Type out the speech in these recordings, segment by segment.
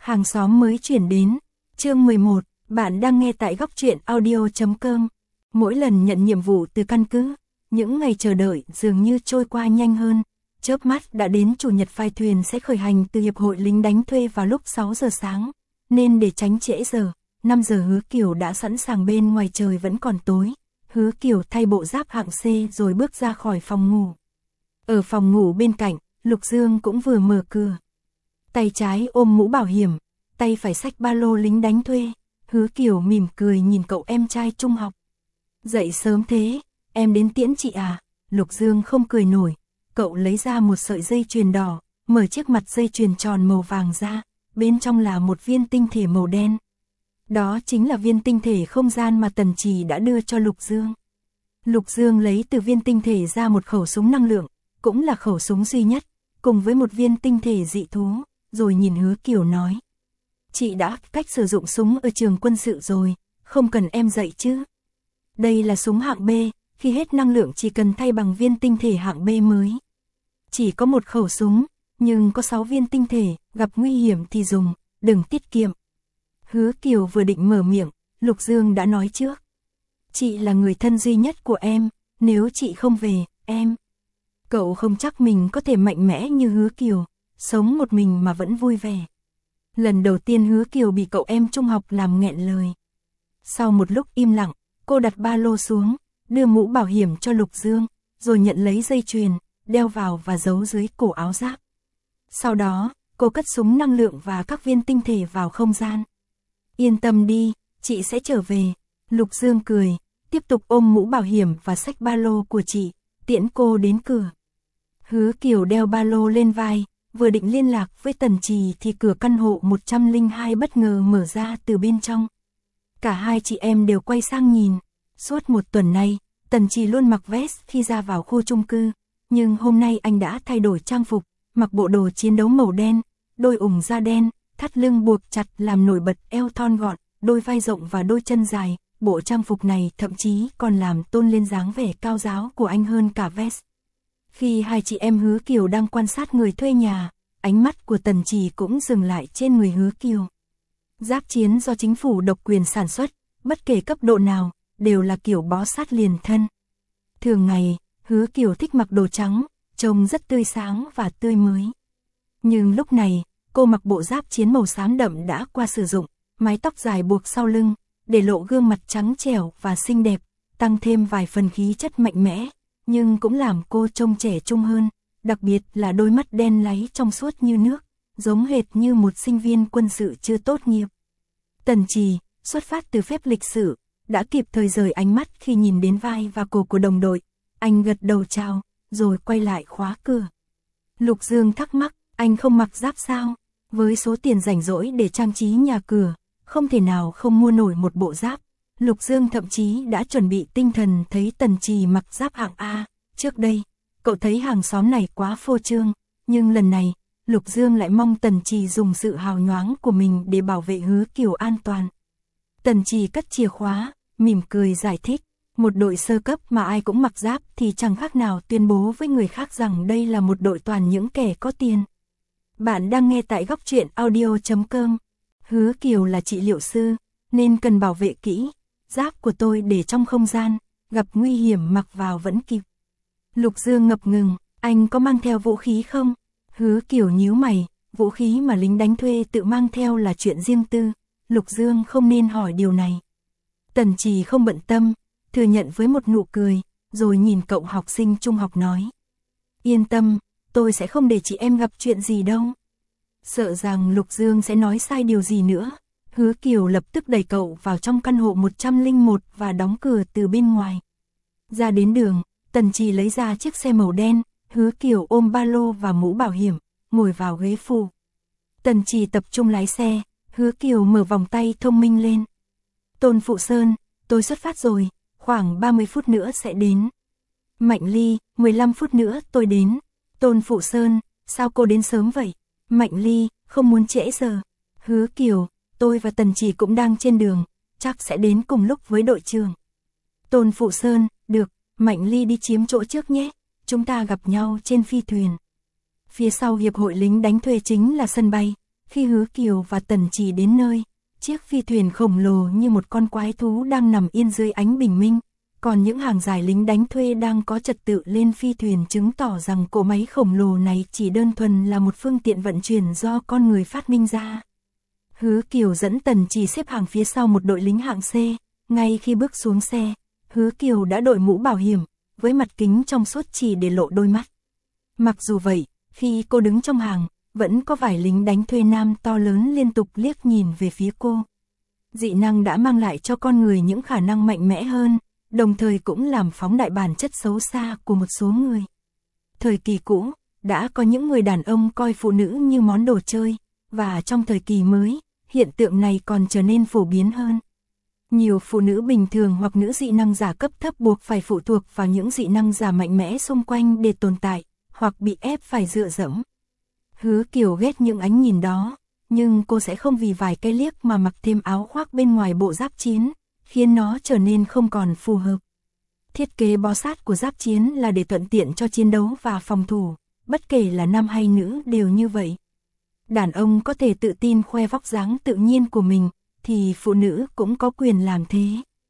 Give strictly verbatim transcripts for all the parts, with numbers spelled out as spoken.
Hàng xóm mới chuyển đến. Chương mười một, bạn đang nghe tại góc truyện audio chấm com. Mỗi lần nhận nhiệm vụ từ căn cứ, những ngày chờ đợi dường như trôi qua nhanh hơn. Chớp mắt đã đến chủ nhật, phái thuyền sẽ khởi hành từ hiệp hội lính đánh thuê vào lúc sáu giờ sáng, nên để tránh trễ giờ, năm giờ Hứa Kiều đã sẵn sàng, bên ngoài trời vẫn còn tối. Hứa Kiều thay bộ giáp hạng C rồi bước ra khỏi phòng ngủ. Ở phòng ngủ bên cạnh, Lục Dương cũng vừa mở cửa. Tay trái ôm mũ bảo hiểm, tay phải xách ba lô lính đánh thuê. Hứa Kiều mỉm cười nhìn cậu em trai trung học. Dậy sớm thế, em đến tiễn chị à? Lục Dương không cười nổi. Cậu lấy ra một sợi dây chuyền đỏ, mở chiếc mặt dây chuyền tròn màu vàng ra, bên trong là một viên tinh thể màu đen. Đó chính là viên tinh thể không gian mà Tần Trì đã đưa cho Lục Dương. Lục Dương lấy từ viên tinh thể ra một khẩu súng năng lượng, cũng là khẩu súng duy nhất, cùng với một viên tinh thể dị thú, rồi nhìn Hứa Kiều nói. Chị đã cách sử dụng súng ở trường quân sự rồi, không cần em dạy chứ. Đây là súng hạng B, khi hết năng lượng chỉ cần thay bằng viên tinh thể hạng B mới. Chỉ có một khẩu súng, nhưng có sáu viên tinh thể, gặp nguy hiểm thì dùng, đừng tiết kiệm. Hứa Kiều vừa định mở miệng, Lục Dương đã nói trước. Chị là người thân duy nhất của em, nếu chị không về, em. Cậu không chắc mình có thể mạnh mẽ như Hứa Kiều, sống một mình mà vẫn vui vẻ. Lần đầu tiên Hứa Kiều bị cậu em trung học làm nghẹn lời. Sau một lúc im lặng, cô đặt ba lô xuống, đưa mũ bảo hiểm cho Lục Dương, rồi nhận lấy dây chuyền, đeo vào và giấu dưới cổ áo giáp. Sau đó, cô cất súng năng lượng và các viên tinh thể vào không gian. Yên tâm đi, chị sẽ trở về. Lục Dương cười, tiếp tục ôm mũ bảo hiểm và xách ba lô của chị, tiễn cô đến cửa. Hứa Kiều đeo ba lô lên vai, vừa định liên lạc với Tần Trì thì cửa căn hộ một trăm lẻ hai bất ngờ mở ra từ bên trong. Cả hai chị em đều quay sang nhìn. Suốt một tuần nay, Tần Trì luôn mặc vest khi ra vào khu chung cư, nhưng hôm nay anh đã thay đổi trang phục, mặc bộ đồ chiến đấu màu đen, đôi ủng da đen, thắt lưng buộc chặt làm nổi bật eo thon gọn, đôi vai rộng và đôi chân dài. Bộ trang phục này thậm chí còn làm tôn lên dáng vẻ cao ráo của anh hơn cả vest. Khi hai chị em Hứa Kiều đang quan sát người thuê nhà, ánh mắt của Tần Trì cũng dừng lại trên người Hứa Kiều. Giáp chiến do chính phủ độc quyền sản xuất, bất kể cấp độ nào, đều là kiểu bó sát liền thân. Thường ngày, Hứa Kiều thích mặc đồ trắng, trông rất tươi sáng và tươi mới. Nhưng lúc này, cô mặc bộ giáp chiến màu xám đậm đã qua sử dụng, mái tóc dài buộc sau lưng, để lộ gương mặt trắng trẻo và xinh đẹp, tăng thêm vài phần khí chất mạnh mẽ, nhưng cũng làm cô trông trẻ trung hơn, đặc biệt là đôi mắt đen láy trong suốt như nước, giống hệt như một sinh viên quân sự chưa tốt nghiệp. Tần Trì, xuất phát từ phép lịch sử, đã kịp thời rời ánh mắt khi nhìn đến vai và cổ của đồng đội. Anh gật đầu chào, rồi quay lại khóa cửa. Lục Dương thắc mắc, anh không mặc giáp sao? Với số tiền rảnh rỗi để trang trí nhà cửa, không thể nào không mua nổi một bộ giáp. Lục Dương thậm chí đã chuẩn bị tinh thần thấy Tần Trì mặc giáp hạng A. Trước đây, cậu thấy hàng xóm này quá phô trương, nhưng lần này, Lục Dương lại mong Tần Trì dùng sự hào nhoáng của mình để bảo vệ Hứa Kiều an toàn. Tần Trì cất chìa khóa, mỉm cười giải thích, một đội sơ cấp mà ai cũng mặc giáp thì chẳng khác nào tuyên bố với người khác rằng đây là một đội toàn những kẻ có tiền. Bạn đang nghe tại góc truyện audio chấm com. Hứa Kiều là trị liệu sư, nên cần bảo vệ kỹ. Giáp của tôi để trong không gian, gặp nguy hiểm mặc vào vẫn kịp. Lục Dương ngập ngừng, anh có mang theo vũ khí không? Hứa Kiều nhíu mày, vũ khí mà lính đánh thuê tự mang theo là chuyện riêng tư, Lục Dương không nên hỏi điều này. Tần Trì không bận tâm, thừa nhận với một nụ cười, rồi nhìn cậu học sinh trung học nói. Yên tâm, tôi sẽ không để chị em gặp chuyện gì đâu. Sợ rằng Lục Dương sẽ nói sai điều gì nữa, Hứa Kiều lập tức đẩy cậu vào trong căn hộ một trăm lẻ một và đóng cửa từ bên ngoài. Ra đến đường, Tần Trì lấy ra chiếc xe màu đen, Hứa Kiều ôm ba lô và mũ bảo hiểm, ngồi vào ghế phụ. Tần Trì tập trung lái xe, Hứa Kiều mở vòng tay thông minh lên. Tôn Phụ Sơn, tôi xuất phát rồi, khoảng ba mươi phút nữa sẽ đến. Mạnh Ly, mười lăm phút nữa tôi đến. Tôn Phụ Sơn, sao cô đến sớm vậy? Mạnh Ly, không muốn trễ giờ. Hứa Kiều, tôi và Tần Trì cũng đang trên đường, chắc sẽ đến cùng lúc với đội trưởng. Tôn Phụ Sơn, được, Mạnh Ly đi chiếm chỗ trước nhé, chúng ta gặp nhau trên phi thuyền. Phía sau hiệp hội lính đánh thuê chính là sân bay, Khi Hứa Kiều và Tần Trì đến nơi, chiếc phi thuyền khổng lồ như một con quái thú đang nằm yên dưới ánh bình minh, còn những hàng dài lính đánh thuê đang có trật tự lên phi thuyền, chứng tỏ rằng cỗ máy khổng lồ này chỉ đơn thuần là một phương tiện vận chuyển do con người phát minh ra. Hứa Kiều dẫn Tần Trì xếp hàng phía sau một đội lính hạng C, ngay khi bước xuống xe, Hứa Kiều đã đội mũ bảo hiểm, với mặt kính trong suốt chỉ để lộ đôi mắt. Mặc dù vậy, khi cô đứng trong hàng, vẫn có vài lính đánh thuê nam to lớn liên tục liếc nhìn về phía cô. Dị năng đã mang lại cho con người những khả năng mạnh mẽ hơn, đồng thời cũng làm phóng đại bản chất xấu xa của một số người. Thời kỳ cũ, đã có những người đàn ông coi phụ nữ như món đồ chơi, và trong thời kỳ mới, hiện tượng này còn trở nên phổ biến hơn. Nhiều phụ nữ bình thường hoặc nữ dị năng giả cấp thấp buộc phải phụ thuộc vào những dị năng giả mạnh mẽ xung quanh để tồn tại, hoặc bị ép phải dựa dẫm. Hứa Kiều ghét những ánh nhìn đó, nhưng cô sẽ không vì vài cái liếc mà mặc thêm áo khoác bên ngoài bộ giáp chiến, khiến nó trở nên không còn phù hợp. Thiết kế bó sát của giáp chiến là để thuận tiện cho chiến đấu và phòng thủ, bất kể là nam hay nữ đều như vậy. Đàn ông có thể tự tin khoe vóc dáng tự nhiên của mình, thì phụ nữ cũng có quyền làm thế.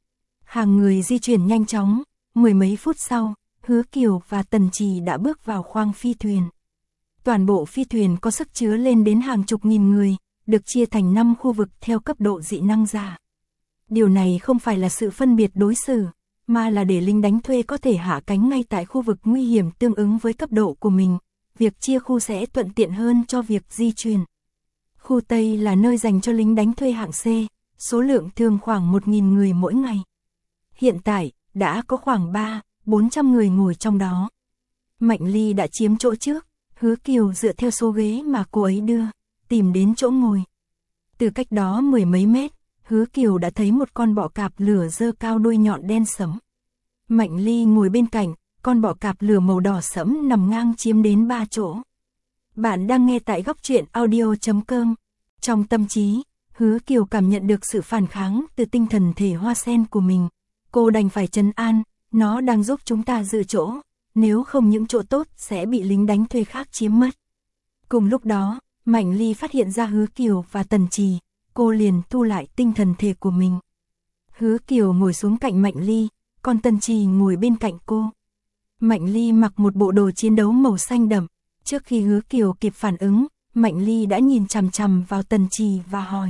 Hàng người di chuyển nhanh chóng, mười mấy phút sau, Hứa Kiều và Tần Trì đã bước vào khoang phi thuyền. Toàn bộ phi thuyền có sức chứa lên đến hàng chục nghìn người, được chia thành năm khu vực theo cấp độ dị năng giả. Điều này không phải là sự phân biệt đối xử, mà là để lính đánh thuê có thể hạ cánh ngay tại khu vực nguy hiểm tương ứng với cấp độ của mình. Việc chia khu sẽ thuận tiện hơn cho việc di chuyển. Khu Tây là nơi dành cho lính đánh thuê hạng C, số lượng thường khoảng một nghìn người mỗi ngày. Hiện tại, đã có khoảng ba, bốn trăm người ngồi trong đó. Mạnh Ly đã chiếm chỗ trước, Hứa Kiều dựa theo số ghế mà cô ấy đưa, tìm đến chỗ ngồi. Từ cách đó mười mấy mét, Hứa Kiều đã thấy một con bọ cạp lửa giơ cao đuôi nhọn đen sẫm. Mạnh Ly ngồi bên cạnh, con bọ cạp lửa màu đỏ sẫm nằm ngang chiếm đến ba chỗ. Bạn đang nghe tại góc truyện audio chấm com. Trong tâm trí, Hứa Kiều cảm nhận được sự phản kháng từ tinh thần thể hoa sen của mình. Cô đành phải trấn an, nó đang giúp chúng ta giữ chỗ, nếu không những chỗ tốt sẽ bị lính đánh thuê khác chiếm mất. Cùng lúc đó, Mạnh Ly phát hiện ra Hứa Kiều và Tần Trì, cô liền thu lại tinh thần thể của mình. Hứa Kiều ngồi xuống cạnh Mạnh Ly, còn Tần Trì ngồi bên cạnh cô. Mạnh Ly mặc một bộ đồ chiến đấu màu xanh đậm, trước khi Hứa Kiều kịp phản ứng, Mạnh Ly đã nhìn chằm chằm vào Tần Trì và hỏi.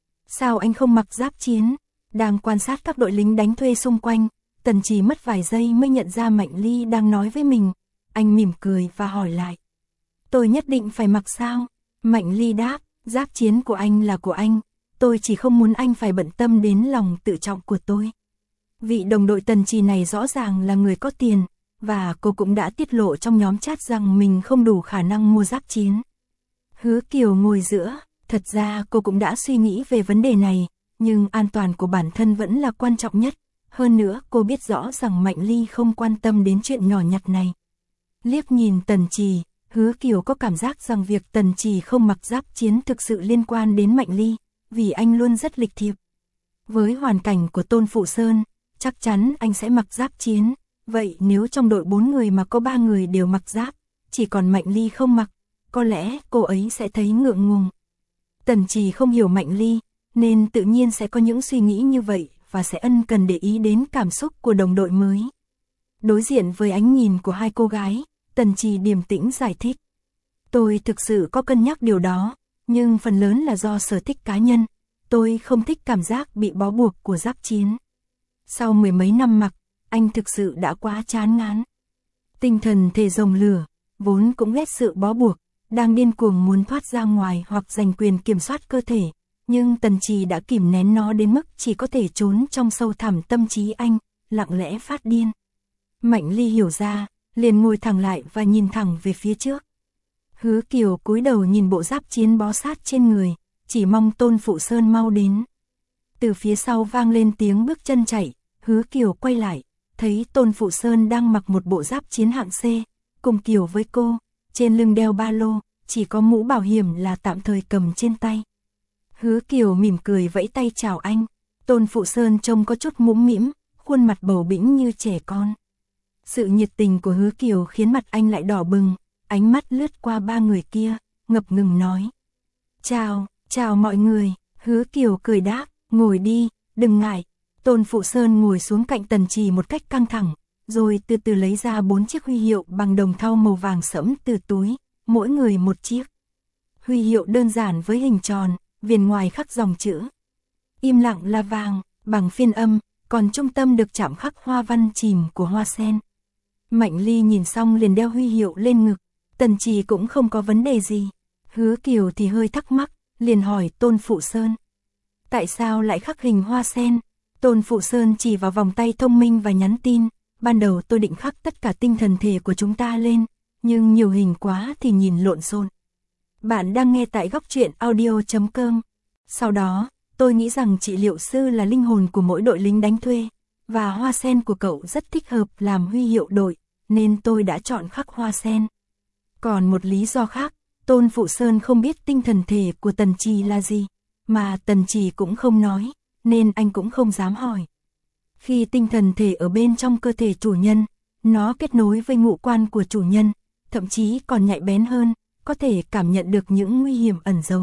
Sao anh không mặc giáp chiến? Đang quan sát các đội lính đánh thuê xung quanh, Tần Trì mất vài giây mới nhận ra Mạnh Ly đang nói với mình. Anh mỉm cười và hỏi lại. Tôi nhất định phải mặc sao? Mạnh Ly đáp, giáp chiến của anh là của anh, tôi chỉ không muốn anh phải bận tâm đến lòng tự trọng của tôi. Vị đồng đội Tần Trì này rõ ràng là người có tiền, và cô cũng đã tiết lộ trong nhóm chat rằng mình không đủ khả năng mua giáp chiến. Hứa Kiều ngồi giữa, thật ra cô cũng đã suy nghĩ về vấn đề này, nhưng an toàn của bản thân vẫn là quan trọng nhất. Hơn nữa cô biết rõ rằng Mạnh Ly không quan tâm đến chuyện nhỏ nhặt này. Liếc nhìn Tần Trì, Hứa Kiều có cảm giác rằng việc Tần Trì không mặc giáp chiến thực sự liên quan đến Mạnh Ly, vì anh luôn rất lịch thiệp. Với hoàn cảnh của Tôn Phụ Sơn, chắc chắn anh sẽ mặc giáp chiến. Vậy nếu trong đội bốn người mà có ba người đều mặc giáp, chỉ còn Mạnh Ly không mặc, có lẽ cô ấy sẽ thấy ngượng ngùng. Tần Trì không hiểu Mạnh Ly, nên tự nhiên sẽ có những suy nghĩ như vậy và sẽ ân cần để ý đến cảm xúc của đồng đội mới. Đối diện với ánh nhìn của hai cô gái, Tần Trì điềm tĩnh giải thích. Tôi thực sự có cân nhắc điều đó, nhưng phần lớn là do sở thích cá nhân. Tôi không thích cảm giác bị bó buộc của giáp chiến. Sau mười mấy năm mặc, anh thực sự đã quá chán ngán. Tinh thần thể rồng lửa, vốn cũng ghét sự bó buộc, đang điên cuồng muốn thoát ra ngoài hoặc giành quyền kiểm soát cơ thể. Nhưng Tần Trì đã kìm nén nó đến mức chỉ có thể trốn trong sâu thẳm tâm trí anh, lặng lẽ phát điên. Mạnh Ly hiểu ra, liền ngồi thẳng lại và nhìn thẳng về phía trước. Hứa Kiều cúi đầu nhìn bộ giáp chiến bó sát trên người, chỉ mong Tôn Phụ Sơn mau đến. Từ phía sau vang lên tiếng bước chân chạy, Hứa Kiều quay lại, thấy Tôn Phụ Sơn đang mặc một bộ giáp chiến hạng C, cùng kiểu với cô, trên lưng đeo ba lô, chỉ có mũ bảo hiểm là tạm thời cầm trên tay. Hứa Kiều mỉm cười vẫy tay chào anh. Tôn Phụ Sơn trông có chút mũm mĩm, khuôn mặt bầu bĩnh như trẻ con. Sự nhiệt tình của Hứa Kiều khiến mặt anh lại đỏ bừng, ánh mắt lướt qua ba người kia, ngập ngừng nói. Chào, chào mọi người, Hứa Kiều cười đáp, ngồi đi, đừng ngại. Tôn Phụ Sơn ngồi xuống cạnh Tần Trì một cách căng thẳng, rồi từ từ lấy ra bốn chiếc huy hiệu bằng đồng thau màu vàng sẫm từ túi, mỗi người một chiếc. Huy hiệu đơn giản với hình tròn, viền ngoài khắc dòng chữ. Im lặng là vàng, bằng phiên âm, còn trung tâm được chạm khắc hoa văn chìm của hoa sen. Mạnh Ly nhìn xong liền đeo huy hiệu lên ngực, Tần Trì cũng không có vấn đề gì. Hứa Kiều thì hơi thắc mắc, liền hỏi Tôn Phụ Sơn. Tại sao lại khắc hình hoa sen? Tôn Phụ Sơn chỉ vào vòng tay thông minh và nhắn tin. Ban đầu tôi định khắc tất cả tinh thần thể của chúng ta lên, nhưng nhiều hình quá thì nhìn lộn xộn. Bạn đang nghe tại góc truyện audio chấm com. Sau đó, tôi nghĩ rằng trị liệu sư là linh hồn của mỗi đội lính đánh thuê, và hoa sen của cậu rất thích hợp làm huy hiệu đội, nên tôi đã chọn khắc hoa sen. Còn một lý do khác, Tôn Phụ Sơn không biết tinh thần thể của Tần Trì là gì, mà Tần Trì cũng không nói, nên anh cũng không dám hỏi. Khi tinh thần thể ở bên trong cơ thể chủ nhân, nó kết nối với ngũ quan của chủ nhân, thậm chí còn nhạy bén hơn, có thể cảm nhận được những nguy hiểm ẩn giấu.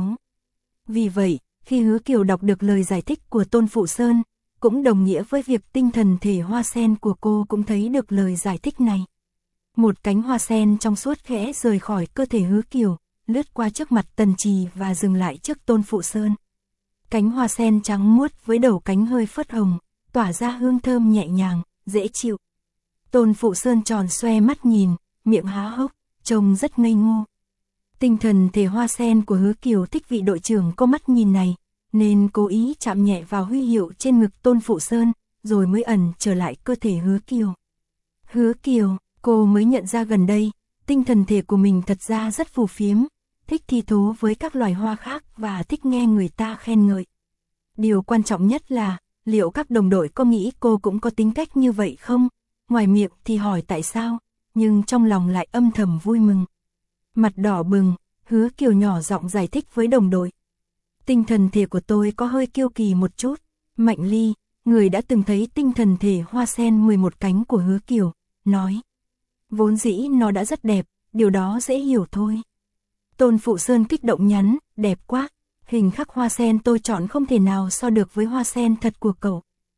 Vì vậy, khi Hứa Kiều đọc được lời giải thích của Tôn Phụ Sơn, cũng đồng nghĩa với việc tinh thần thể hoa sen của cô cũng thấy được lời giải thích này. Một cánh hoa sen trong suốt khẽ rời khỏi cơ thể Hứa Kiều, lướt qua trước mặt Tần Trì và dừng lại trước Tôn Phụ Sơn. Cánh hoa sen trắng muốt với đầu cánh hơi phớt hồng, tỏa ra hương thơm nhẹ nhàng, dễ chịu. Tôn Phụ Sơn tròn xoe mắt nhìn, miệng há hốc, trông rất ngây ngô. Tinh thần thể hoa sen của Hứa Kiều thích vị đội trưởng có mắt nhìn này, nên cố ý chạm nhẹ vào huy hiệu trên ngực Tôn Phụ Sơn, rồi mới ẩn trở lại cơ thể Hứa Kiều. Hứa Kiều, cô mới nhận ra gần đây, tinh thần thể của mình thật ra rất phù phiếm, thích thi thố với các loài hoa khác và thích nghe người ta khen ngợi. Điều quan trọng nhất là, liệu các đồng đội có nghĩ cô cũng có tính cách như vậy không? Ngoài miệng thì hỏi tại sao, nhưng trong lòng lại âm thầm vui mừng. Mặt đỏ bừng, Hứa Kiều nhỏ giọng giải thích với đồng đội. Tinh thần thể của tôi có hơi kiêu kỳ một chút. Mạnh Ly, người đã từng thấy tinh thần thể hoa sen mười một cánh của Hứa Kiều, nói. Vốn dĩ nó đã rất đẹp, điều đó dễ hiểu thôi. Tôn Phụ Sơn kích động nhắn, đẹp quá. Hình khắc hoa sen tôi chọn không thể nào so được với hoa sen thật của cậu.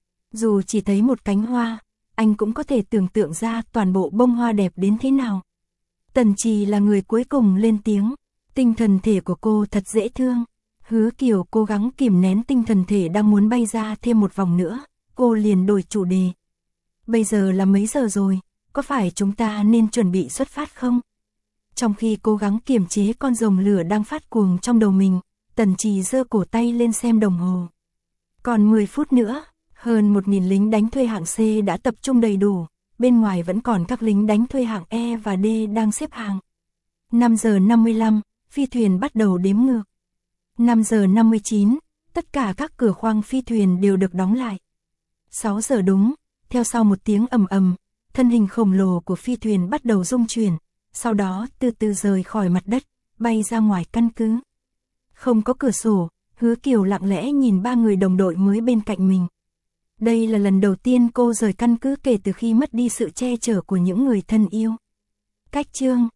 Dù chỉ thấy một cánh hoa, anh cũng có thể tưởng tượng ra toàn bộ bông hoa đẹp đến thế nào. Tần Trì là người cuối cùng lên tiếng. Tinh thần thể của cô thật dễ thương. Hứa Kiều cố gắng kìm nén tinh thần thể đang muốn bay ra thêm một vòng nữa. Cô liền đổi chủ đề. Bây giờ là mấy giờ rồi? Có phải chúng ta nên chuẩn bị xuất phát không? Trong khi cố gắng kiềm chế con rồng lửa đang phát cuồng trong đầu mình, Tần Trì giơ cổ tay lên xem đồng hồ. Còn mười phút nữa, hơn một nghìn lính đánh thuê hạng C đã tập trung đầy đủ, bên ngoài vẫn còn các lính đánh thuê hạng E và D đang xếp hàng. năm giờ năm mươi lăm, phi thuyền bắt đầu đếm ngược. năm giờ năm mươi chín, tất cả các cửa khoang phi thuyền đều được đóng lại. sáu giờ đúng, theo sau một tiếng ầm ầm, thân hình khổng lồ của phi thuyền bắt đầu rung chuyển, sau đó từ từ rời khỏi mặt đất, bay ra ngoài căn cứ. Không có cửa sổ, Hứa Kiều lặng lẽ nhìn ba người đồng đội mới bên cạnh mình. Đây là lần đầu tiên cô rời căn cứ kể từ khi mất đi sự che chở của những người thân yêu. Cách chương